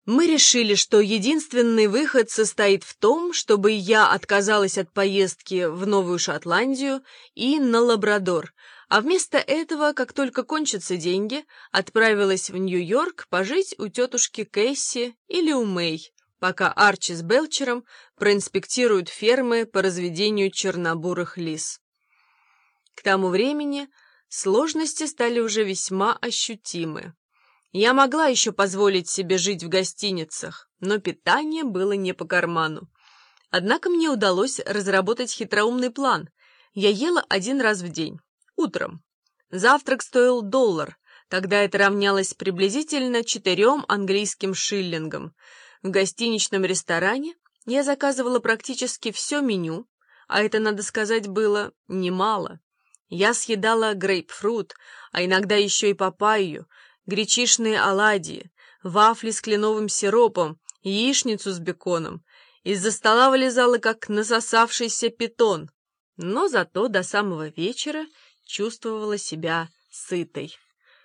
Мы решили, что единственный выход состоит в том, чтобы я отказалась от поездки в Новую Шотландию и на Лабрадор, а вместо этого, как только кончатся деньги, отправилась в Нью-Йорк пожить у тетушки Кэсси или у Мэй, пока Арчи с Белчером проинспектируют фермы по разведению чернобурых лис. К тому времени сложности стали уже весьма ощутимы. Я могла еще позволить себе жить в гостиницах, но питание было не по карману. Однако мне удалось разработать хитроумный план. Я ела 1 раз в день, утром. Завтрак стоил $1, тогда это равнялось приблизительно 4 английским шиллингам. В гостиничном ресторане я заказывала практически все меню, а это, надо сказать, было немало. Я съедала грейпфрут, а иногда еще и папайю, гречишные оладьи, вафли с кленовым сиропом, яичницу с беконом. Из-за стола вылезала, как насосавшийся питон, но зато до самого вечера чувствовала себя сытой.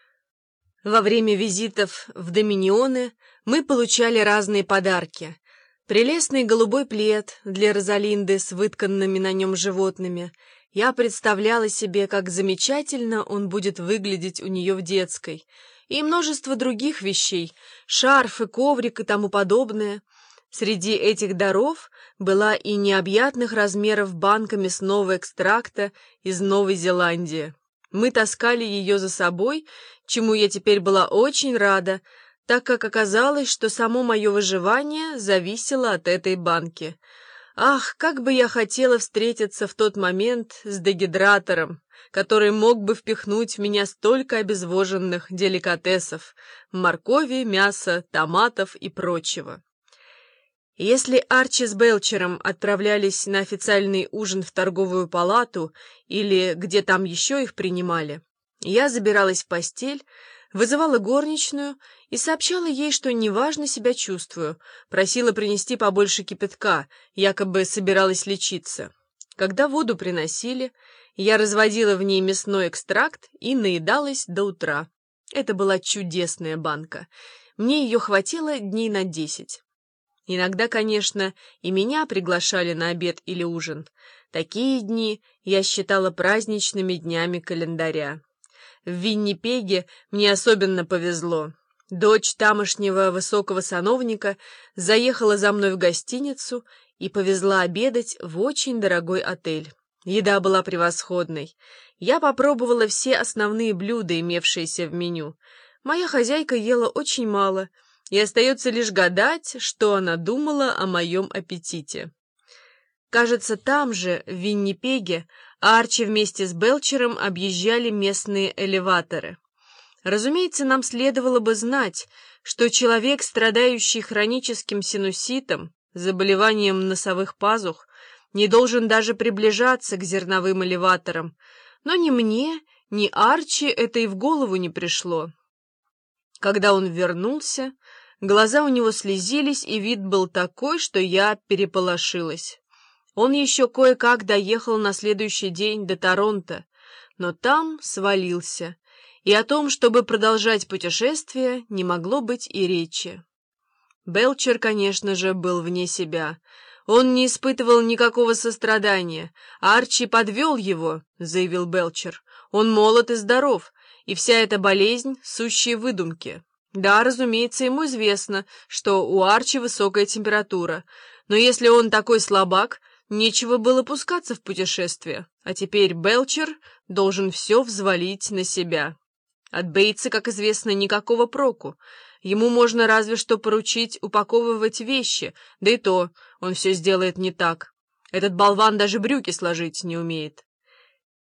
Во время визитов в Доминионы мы получали разные подарки. Прелестный голубой плед для Розалинды с вытканными на нем животными. Я представляла себе, как замечательно он будет выглядеть у нее в детской. И множество других вещей, шарф и коврик и тому подобное. Среди этих даров была и необъятных размеров банка мясного экстракта из Новой Зеландии. Мы таскали ее за собой, чему я теперь была очень рада, так как оказалось, что само мое выживание зависело от этой банки. Ах, как бы я хотела встретиться в тот момент с дегидратором, который мог бы впихнуть в меня столько обезвоженных деликатесов — моркови, мяса, томатов и прочего. Если Арчи с Белчером отправлялись на официальный ужин в торговую палату или где там еще их принимали, я забиралась в постель, вызывала горничную и сообщала ей, что неважно себя чувствую, просила принести побольше кипятка, якобы собиралась лечиться. Когда воду приносили, я разводила в ней мясной экстракт и наедалась до утра. Это была чудесная банка. Мне ее хватило дней на 10. Иногда, конечно, и меня приглашали на обед или ужин. Такие дни я считала праздничными днями календаря. В Виннипеге мне особенно повезло. Дочь тамошнего высокого сановника заехала за мной в гостиницу и повезла обедать в очень дорогой отель. Еда была превосходной. Я попробовала все основные блюда, имевшиеся в меню. Моя хозяйка ела очень мало, и остается лишь гадать, что она думала о моем аппетите. Кажется, там же, в Виннипеге, Арчи вместе с Белчером объезжали местные элеваторы. Разумеется, нам следовало бы знать, что человек, страдающий хроническим синуситом, заболеванием носовых пазух, не должен даже приближаться к зерновым элеваторам, но ни мне, ни Арчи это и в голову не пришло. Когда он вернулся, глаза у него слезились, и вид был такой, что я переполошилась. Он еще кое-как доехал на следующий день до Торонто, но там свалился, и о том, чтобы продолжать путешествие, не могло быть и речи. Белчер, конечно же, был вне себя. Он не испытывал никакого сострадания. «Арчи подвел его», — заявил Белчер. «Он молод и здоров, и вся эта болезнь — сущие выдумки. Да, разумеется, ему известно, что у Арчи высокая температура, но если он такой слабак, нечего было пускаться в путешествие, а теперь Белчер должен все взвалить на себя. От Бейтса, как известно, никакого проку. Ему можно разве что поручить упаковывать вещи, да и то он все сделает не так. Этот болван даже брюки сложить не умеет.